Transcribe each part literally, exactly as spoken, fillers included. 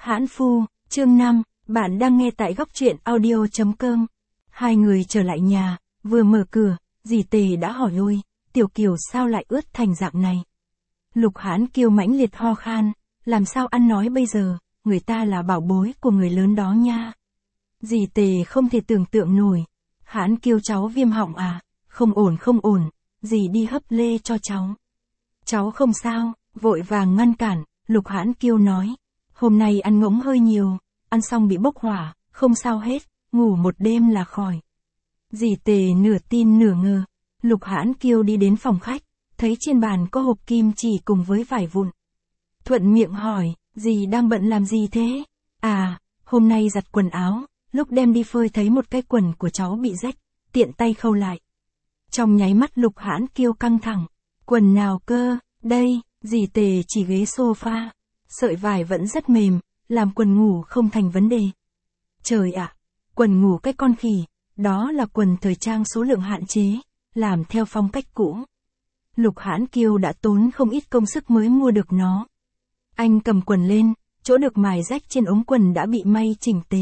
Hãn Phu, chương năm, bạn đang nghe tại góc truyện audio chấm com. Hai người trở lại nhà, vừa mở cửa, dì Tề đã hỏi ôi, Tiểu Kiều sao lại ướt thành dạng này. Lục Hãn Kiêu mãnh liệt ho khan, làm sao ăn nói bây giờ, người ta là bảo bối của người lớn đó nha. Dì Tề không thể tưởng tượng nổi. Hãn Kiêu cháu viêm họng à, không ổn không ổn, dì đi hấp lê cho cháu. Cháu không sao, vội vàng ngăn cản, Lục Hãn Kiêu nói. Hôm nay ăn ngỗng hơi nhiều, ăn xong bị bốc hỏa, không sao hết, ngủ một đêm là khỏi. Dì Tề nửa tin nửa ngờ. Lục Hãn Kiêu đi đến phòng khách, thấy trên bàn có hộp kim chỉ cùng với vải vụn. Thuận miệng hỏi, dì đang bận làm gì thế? À, hôm nay giặt quần áo, lúc đem đi phơi thấy một cái quần của cháu bị rách, tiện tay khâu lại. Trong nháy mắt Lục Hãn Kiêu căng thẳng. Quần nào cơ? Đây, dì Tề chỉ ghế sofa. Sợi vải vẫn rất mềm, làm quần ngủ không thành vấn đề. Trời ạ, quần ngủ cái con khỉ, đó là quần thời trang số lượng hạn chế, làm theo phong cách cũ. Lục Hãn Kiêu đã tốn không ít công sức mới mua được nó. Anh cầm quần lên, chỗ được mài rách trên ống quần đã bị may chỉnh tề.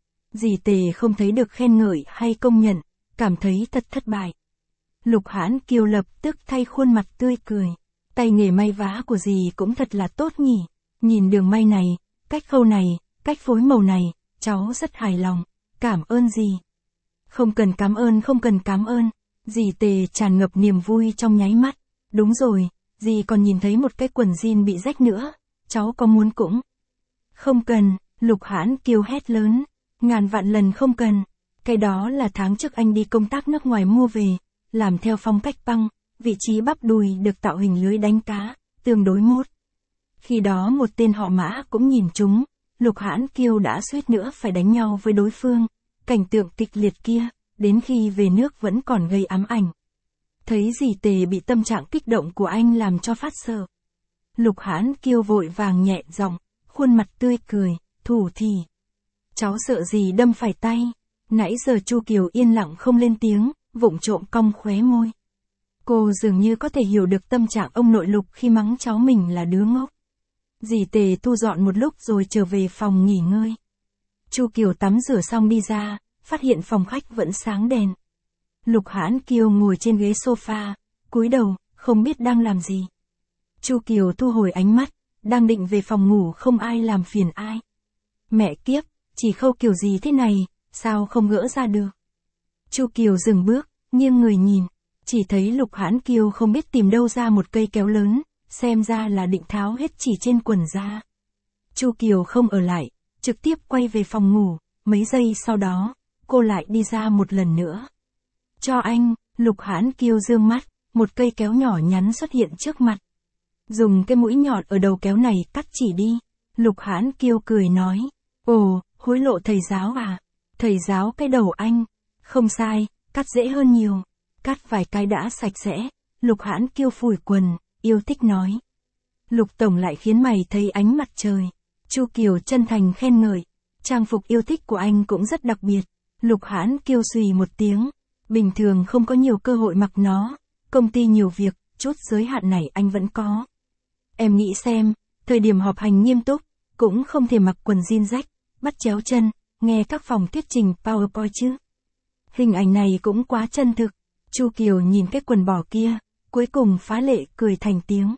Dì Tề không thấy được khen ngợi hay công nhận, cảm thấy thật thất bại. Lục Hãn Kiêu lập tức thay khuôn mặt tươi cười. Tay nghề may vá của dì cũng thật là tốt nhỉ. Nhìn đường may này, cách khâu này, cách phối màu này, cháu rất hài lòng. Cảm ơn dì. Không cần cảm ơn không cần cảm ơn. Dì Tề tràn ngập niềm vui trong nháy mắt. Đúng rồi, dì còn nhìn thấy một cái quần jean bị rách nữa. Cháu có muốn cũng? Không cần, Lục Hãn Kiêu hét lớn. Ngàn vạn lần không cần. Cái đó là tháng trước anh đi công tác nước ngoài mua về, làm theo phong cách băng, vị trí bắp đùi được tạo hình lưới đánh cá, tương đối mốt. Khi đó một tên họ Mã cũng nhìn chúng, Lục Hãn Kiêu đã suýt nữa phải đánh nhau với đối phương. Cảnh tượng kịch liệt kia, đến khi về nước vẫn còn gây ám ảnh. Thấy dì Tề bị tâm trạng kích động của anh làm cho phát sợ. Lục Hãn Kiêu vội vàng nhẹ giọng, khuôn mặt tươi cười, thủ thỉ. Cháu sợ gì đâm phải tay. Nãy giờ Chu Kiều yên lặng không lên tiếng, vụng trộm cong khóe môi. Cô dường như có thể hiểu được tâm trạng ông nội Lục khi mắng cháu mình là đứa ngốc. Dì Tề thu dọn một lúc rồi trở về phòng nghỉ ngơi. Chu Kiều tắm rửa xong đi ra, phát hiện phòng khách vẫn sáng đèn. Lục Hãn Kiêu ngồi trên ghế sofa, cúi đầu, không biết đang làm gì. Chu Kiều thu hồi ánh mắt, đang định về phòng ngủ không ai làm phiền ai. Mẹ kiếp, chỉ khâu kiểu gì thế này, sao không gỡ ra được. Chu Kiều dừng bước, nghiêng người nhìn, chỉ thấy Lục Hãn Kiêu không biết tìm đâu ra một cây kéo lớn, xem ra là định tháo hết chỉ trên quần ra. Chu Kiều không ở lại, trực tiếp quay về phòng ngủ, mấy giây sau đó, cô lại đi ra một lần nữa. Cho anh, Lục Hãn Kiêu dương mắt, một cây kéo nhỏ nhắn xuất hiện trước mặt. Dùng cái mũi nhọn ở đầu kéo này cắt chỉ đi. Lục Hãn Kiêu cười nói, ồ, hối lộ thầy giáo à? Thầy giáo cái đầu anh. Không sai, cắt dễ hơn nhiều. Cắt vài cái đã sạch sẽ. Lục Hãn Kiêu phủi quần, yêu thích nói. Lục tổng lại khiến mày thấy ánh mặt trời. Chu Kiều chân thành khen ngợi. Trang phục yêu thích của anh cũng rất đặc biệt. Lục Hãn Kiêu xùy một tiếng. Bình thường không có nhiều cơ hội mặc nó. Công ty nhiều việc, chút giới hạn này anh vẫn có. Em nghĩ xem, thời điểm họp hành nghiêm túc, cũng không thể mặc quần jean rách, bắt chéo chân, nghe các phòng thuyết trình PowerPoint chứ. Hình ảnh này cũng quá chân thực. Chu Kiều nhìn cái quần bò kia, cuối cùng phá lệ cười thành tiếng.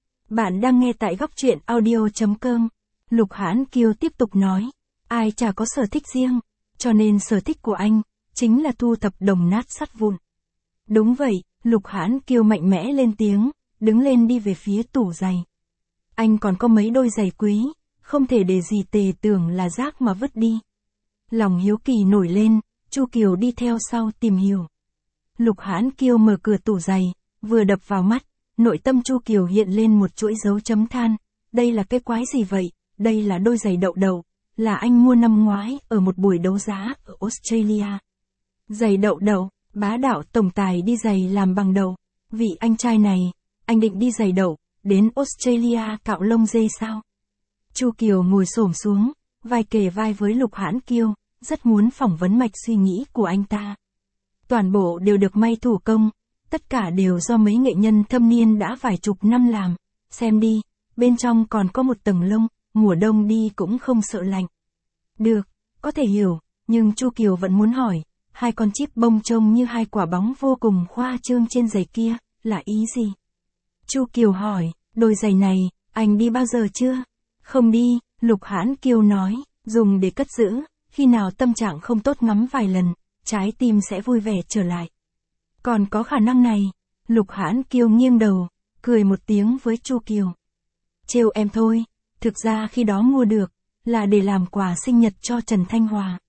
Bạn đang nghe tại góc truyện audio chấm com. Lục Hãn Kiêu tiếp tục nói, ai chả có sở thích riêng, cho nên sở thích của anh, chính là thu thập đồng nát sắt vụn. Đúng vậy, Lục Hãn Kiêu mạnh mẽ lên tiếng, đứng lên đi về phía tủ giày. Anh còn có mấy đôi giày quý, không thể để dì Tề tưởng là rác mà vứt đi. Lòng hiếu kỳ nổi lên, Chu Kiều đi theo sau tìm hiểu. Lục Hãn Kiêu mở cửa tủ giày, vừa đập vào mắt, nội tâm Chu Kiều hiện lên một chuỗi dấu chấm than. Đây là cái quái gì vậy? Đây là đôi giày đậu đậu, là anh mua năm ngoái ở một buổi đấu giá ở Australia. Giày đậu đậu, bá đạo tổng tài đi giày làm bằng đậu. Vị anh trai này, anh định đi giày đậu, đến Australia cạo lông dê sao? Chu Kiều ngồi xổm xuống, vai kề vai với Lục Hãn Kiêu, rất muốn phỏng vấn mạch suy nghĩ của anh ta. Toàn bộ đều được may thủ công, tất cả đều do mấy nghệ nhân thâm niên đã vài chục năm làm. Xem đi, bên trong còn có một tầng lông, mùa đông đi cũng không sợ lạnh. Được, có thể hiểu, nhưng Chu Kiều vẫn muốn hỏi, hai con chip bông trông như hai quả bóng vô cùng khoa trương trên giày kia, là ý gì? Chu Kiều hỏi, đôi giày này, anh đi bao giờ chưa? Không đi, Lục Hãn Kiêu nói, dùng để cất giữ, khi nào tâm trạng không tốt ngắm vài lần, trái tim sẽ vui vẻ trở lại. Còn có khả năng này, Lục Hãn Kiêu nghiêng đầu, cười một tiếng với Chu Kiều. Trêu em thôi, thực ra khi đó mua được, là để làm quà sinh nhật cho Trần Thanh Hòa.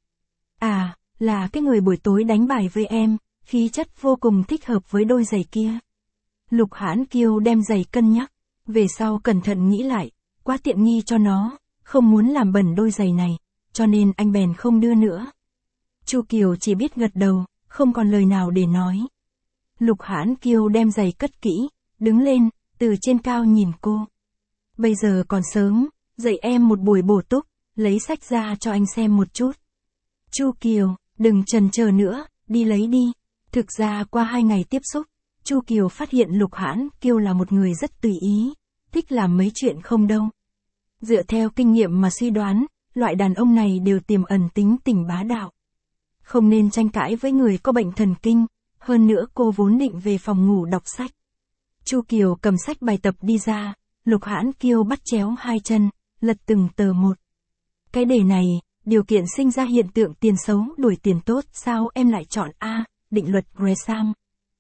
À, là cái người buổi tối đánh bài với em, khí chất vô cùng thích hợp với đôi giày kia. Lục Hãn Kiêu đem giày cân nhắc, về sau cẩn thận nghĩ lại, quá tiện nghi cho nó, không muốn làm bẩn đôi giày này, cho nên anh bèn không đưa nữa. Chu Kiều chỉ biết gật đầu, không còn lời nào để nói. Lục Hãn Kiêu đem giày cất kỹ, đứng lên, từ trên cao nhìn cô. Bây giờ còn sớm, dạy em một buổi bổ túc, lấy sách ra cho anh xem một chút. Chu Kiều, đừng chần chờ nữa, đi lấy đi. Thực ra qua hai ngày tiếp xúc, Chu Kiều phát hiện Lục Hãn Kiêu là một người rất tùy ý, thích làm mấy chuyện không đâu. Dựa theo kinh nghiệm mà suy đoán, loại đàn ông này đều tiềm ẩn tính tình bá đạo. Không nên tranh cãi với người có bệnh thần kinh, hơn nữa cô vốn định về phòng ngủ đọc sách. Chu Kiều cầm sách bài tập đi ra, Lục Hãn Kiêu bắt chéo hai chân, lật từng tờ một. Cái đề này, điều kiện sinh ra hiện tượng tiền xấu đuổi tiền tốt, sao em lại chọn A, định luật Gresham?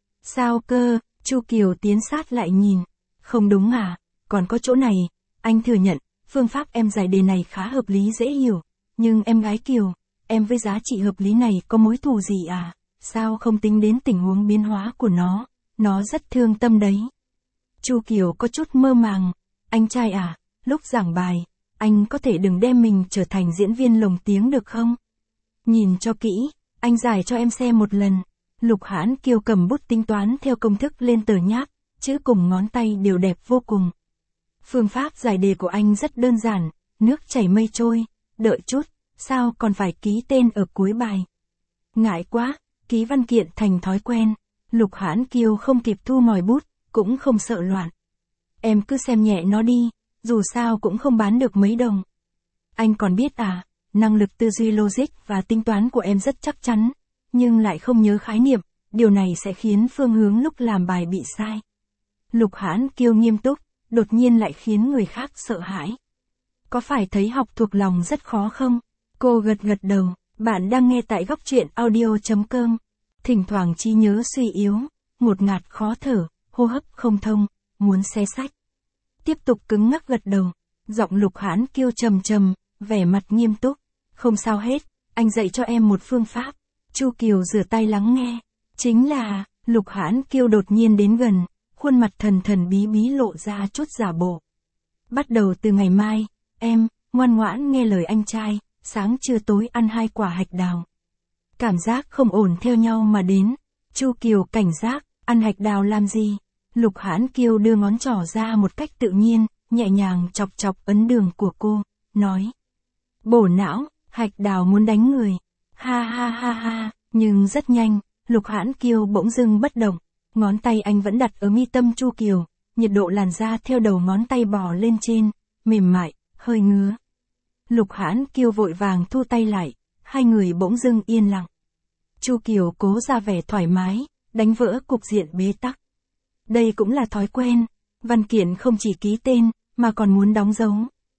Sao cơ? Chu Kiều tiến sát lại nhìn. Không đúng à, còn có chỗ này, anh thừa nhận, phương pháp em giải đề này khá hợp lý dễ hiểu, nhưng em gái Kiều, em với giá trị hợp lý này có mối thù gì à? Sao không tính đến tình huống biến hóa của nó, nó rất thương tâm đấy. Chu Kiều có chút mơ màng, anh trai à, lúc giảng bài, anh có thể đừng đem mình trở thành diễn viên lồng tiếng được không? Nhìn cho kỹ, anh giải cho em xem một lần. Lục Hãn Kiêu cầm bút tính toán theo công thức lên tờ nháp, chữ cùng ngón tay đều đẹp vô cùng. Phương pháp giải đề của anh rất đơn giản, nước chảy mây trôi, đợi chút, sao còn phải ký tên ở cuối bài? Ngại quá, ký văn kiện thành thói quen. Lục Hãn Kiêu không kịp thu ngòi bút, cũng không sợ loạn. Em cứ xem nhẹ nó đi, dù sao cũng không bán được mấy đồng. Anh còn biết à, năng lực tư duy logic và tính toán của em rất chắc chắn, nhưng lại không nhớ khái niệm, điều này sẽ khiến phương hướng lúc làm bài bị sai. Lục Hãn Kiêu nghiêm túc, đột nhiên lại khiến người khác sợ hãi. Có phải thấy học thuộc lòng rất khó không? Cô gật gật đầu, bạn đang nghe tại góc truyện audio chấm com. Thỉnh thoảng trí nhớ suy yếu, ngột ngạt khó thở, hô hấp không thông, muốn xé sách. Tiếp tục cứng ngắc gật đầu, giọng Lục Hãn Kiêu trầm trầm, vẻ mặt nghiêm túc. Không sao hết, anh dạy cho em một phương pháp. Chu Kiều rửa tay lắng nghe. Chính là, Lục Hãn Kiêu đột nhiên đến gần, khuôn mặt thần thần bí bí lộ ra chút giả bộ. Bắt đầu từ ngày mai, em, ngoan ngoãn nghe lời anh trai, sáng trưa tối ăn hai quả hạch đào. Cảm giác không ổn theo nhau mà đến. Chu Kiều cảnh giác, ăn hạch đào làm gì? Lục Hãn Kiêu đưa ngón trỏ ra một cách tự nhiên, nhẹ nhàng chọc chọc ấn đường của cô, nói. Bổ não, hạch đào muốn đánh người. Ha ha ha ha, nhưng rất nhanh, Lục Hãn Kiêu bỗng dưng bất động. Ngón tay anh vẫn đặt ở mi tâm Chu Kiều, nhiệt độ làn da theo đầu ngón tay bò lên trên, mềm mại, hơi ngứa. Lục Hãn Kiêu vội vàng thu tay lại, hai người bỗng dưng yên lặng. Chu Kiều cố ra vẻ thoải mái, đánh vỡ cục diện bế tắc. Đây cũng là thói quen, văn kiện không chỉ ký tên, mà còn muốn đóng dấu.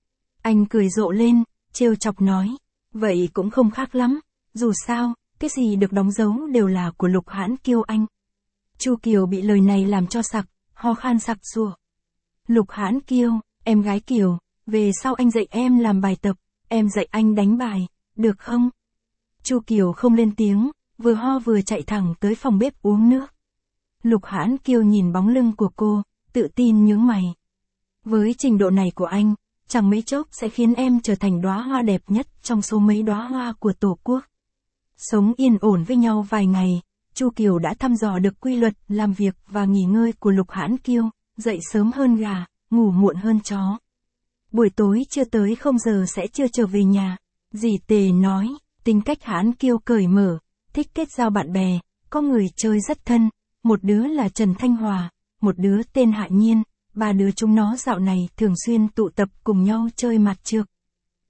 Anh cười rộ lên, trêu chọc nói, vậy cũng không khác lắm, dù sao, cái gì được đóng dấu đều là của Lục Hãn Kiêu anh. Chu Kiều bị lời này làm cho sặc, ho khan sặc sụa. Lục Hãn Kiêu, em gái Kiều, về sau anh dạy em làm bài tập, em dạy anh đánh bài, được không? Chu Kiều không lên tiếng, vừa ho vừa chạy thẳng tới phòng bếp uống nước. Lục Hãn Kiêu nhìn bóng lưng của cô, tự tin nhướng mày. Với trình độ này của anh, chẳng mấy chốc sẽ khiến em trở thành đóa hoa đẹp nhất trong số mấy đóa hoa của Tổ quốc. Sống yên ổn với nhau vài ngày, Chu Kiều đã thăm dò được quy luật làm việc và nghỉ ngơi của Lục Hãn Kiêu, dậy sớm hơn gà, ngủ muộn hơn chó. Buổi tối chưa tới không giờ sẽ chưa trở về nhà. Dì Tề nói, tính cách Hãn Kiêu cởi mở, thích kết giao bạn bè, có người chơi rất thân, một đứa là Trần Thanh Hòa, một đứa tên Hạ Nhiên, ba đứa chúng nó dạo này thường xuyên tụ tập cùng nhau chơi mặt trược.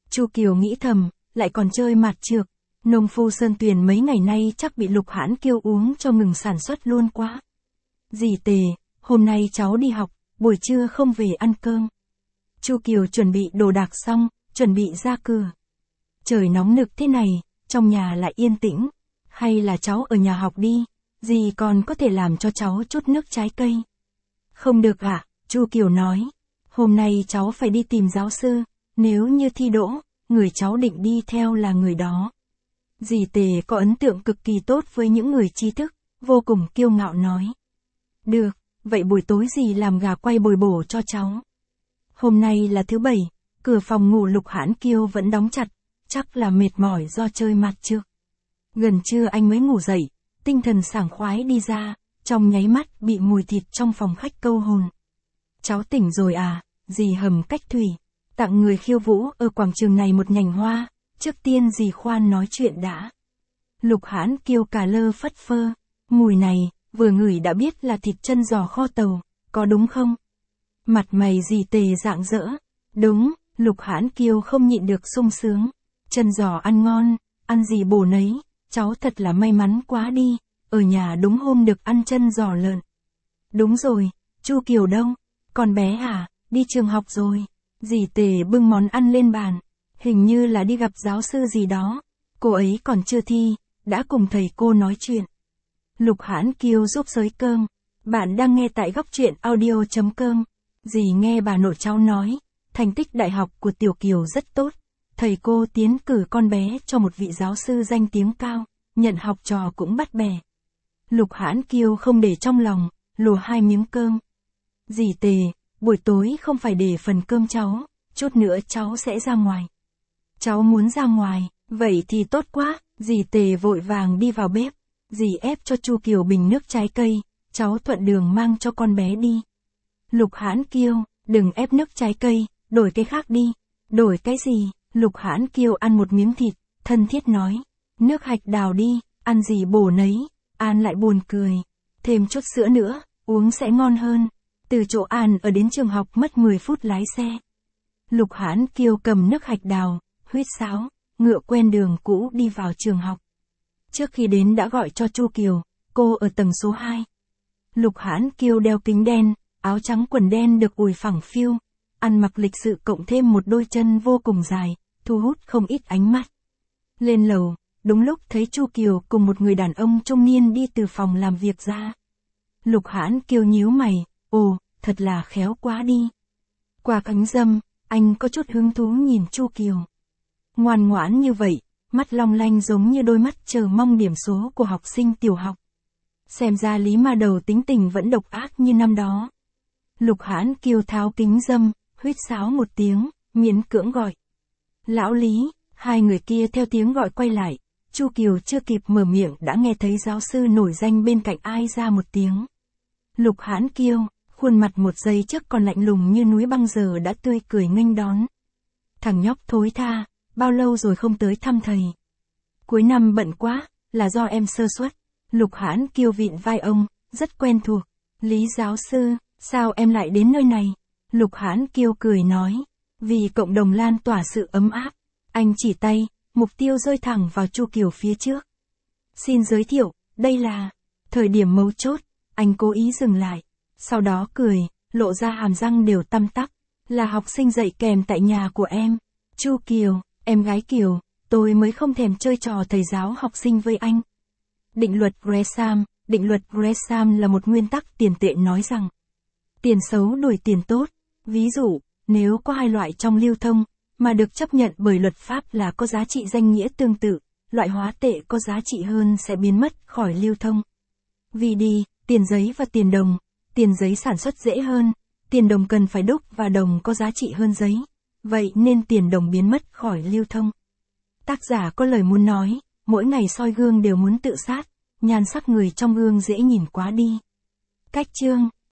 Chu Kiều nghĩ thầm, lại còn chơi mạt trược. Nông phu Sơn Tuyền mấy ngày nay chắc bị Lục Hãn Kiêu uống cho ngừng sản xuất luôn quá. Dì Tề, hôm nay cháu đi học, buổi trưa không về ăn cơm. Chu Kiều chuẩn bị đồ đạc xong, chuẩn bị ra cửa. Trời nóng nực thế này, trong nhà lại yên tĩnh. Hay là cháu ở nhà học đi, dì còn có thể làm cho cháu chút nước trái cây. Không được ạ, à? Chu Kiều nói. Hôm nay cháu phải đi tìm giáo sư, nếu như thi đỗ, người cháu định đi theo là người đó. Dì Tề có ấn tượng cực kỳ tốt với những người trí thức, vô cùng kiêu ngạo nói. Được, vậy buổi tối dì làm gà quay bồi bổ cho cháu. Hôm nay là thứ bảy, cửa phòng ngủ Lục Hãn Kiêu vẫn đóng chặt, chắc là mệt mỏi do chơi mạt trược. Gần trưa anh mới ngủ dậy, tinh thần sảng khoái đi ra, trong nháy mắt bị mùi thịt trong phòng khách câu hồn. Cháu tỉnh rồi à, dì hầm cách thủy, tặng người khiêu vũ ở quảng trường này một nhành hoa, trước tiên dì khoan nói chuyện đã. Lục Hãn Kiêu cả lơ phất phơ, mùi này, vừa ngửi đã biết là thịt chân giò kho tàu, có đúng không? Mặt mày dì Tề rạng rỡ, đúng, Lục Hãn Kiêu không nhịn được sung sướng, chân giò ăn ngon, ăn gì bổ nấy, cháu thật là may mắn quá đi, ở nhà đúng hôm được ăn chân giò lợn. Đúng rồi, Chu Kiều đâu? Con bé à, đi trường học rồi. Dì Tề bưng món ăn lên bàn, hình như là đi gặp giáo sư gì đó, cô ấy còn chưa thi, đã cùng thầy cô nói chuyện. Lục Hãn Kiêu giúp xới cơm, bạn đang nghe tại góc truyện audio chấm com. Dì nghe bà nội cháu nói, thành tích đại học của Tiểu Kiều rất tốt, thầy cô tiến cử con bé cho một vị giáo sư danh tiếng cao, nhận học trò cũng bắt bè. Lục Hãn Kiêu không để trong lòng, lùa hai miếng cơm. Dì Tề, buổi tối không phải để phần cơm cháu, chút nữa cháu sẽ ra ngoài. Cháu muốn ra ngoài, vậy thì tốt quá, dì Tề vội vàng đi vào bếp, dì ép cho Chu Kiều bình nước trái cây, cháu thuận đường mang cho con bé đi. Lục Hãn Kiêu, đừng ép nước trái cây, đổi cái khác đi. Đổi cái gì? Lục Hãn Kiêu ăn một miếng thịt, thân thiết nói. Nước hạch đào đi, ăn gì bổ nấy. An lại buồn cười. Thêm chút sữa nữa, uống sẽ ngon hơn. Từ chỗ An ở đến trường học mất mười phút lái xe. Lục Hãn Kiêu cầm nước hạch đào, huýt sáo, ngựa quen đường cũ đi vào trường học. Trước khi đến đã gọi cho Chu Kiều, cô ở tầng số hai. Lục Hãn Kiêu đeo kính đen, áo trắng quần đen được ủi phẳng phiu, ăn mặc lịch sự cộng thêm một đôi chân vô cùng dài, thu hút không ít ánh mắt. Lên lầu, đúng lúc thấy Chu Kiều cùng một người đàn ông trung niên đi từ phòng làm việc ra. Lục Hãn Kiêu nhíu mày, ồ, thật là khéo quá đi. Qua cánh râm, anh có chút hứng thú nhìn Chu Kiều. Ngoan ngoãn như vậy, mắt long lanh giống như đôi mắt chờ mong điểm số của học sinh tiểu học. Xem ra Lý Ma Đầu tính tình vẫn độc ác như năm đó. Lục Hãn Kiêu tháo kính râm, huýt sáo một tiếng, miễn cưỡng gọi. Lão Lý, hai người kia theo tiếng gọi quay lại, Chu Kiều chưa kịp mở miệng đã nghe thấy giáo sư nổi danh bên cạnh ai ra một tiếng. Lục Hãn Kiêu, khuôn mặt một giây trước còn lạnh lùng như núi băng giờ đã tươi cười nghênh đón. Thằng nhóc thối tha, bao lâu rồi không tới thăm thầy. Cuối năm bận quá, là do em sơ suất. Lục Hãn Kiêu vịn vai ông, rất quen thuộc. Lý giáo sư, sao em lại đến nơi này? Lục Hãn Kiêu cười nói, vì cộng đồng lan tỏa sự ấm áp. Anh chỉ tay, mục tiêu rơi thẳng vào Chu Kiều phía trước. Xin giới thiệu, đây là... Thời điểm mấu chốt, anh cố ý dừng lại. Sau đó cười, lộ ra hàm răng đều tăm tắp. Là học sinh dạy kèm tại nhà của em. Chu Kiều, em gái Kiều, tôi mới không thèm chơi trò thầy giáo học sinh với anh. Định luật Gresham, định luật Gresham là một nguyên tắc tiền tệ nói rằng tiền xấu đuổi tiền tốt. Ví dụ, nếu có hai loại trong lưu thông, mà được chấp nhận bởi luật pháp là có giá trị danh nghĩa tương tự, loại hóa tệ có giá trị hơn sẽ biến mất khỏi lưu thông. Vì đi, tiền giấy và tiền đồng, tiền giấy sản xuất dễ hơn, tiền đồng cần phải đúc và đồng có giá trị hơn giấy, vậy nên tiền đồng biến mất khỏi lưu thông. Tác giả có lời muốn nói, mỗi ngày soi gương đều muốn tự sát, nhan sắc người trong gương dễ nhìn quá đi. Cách chương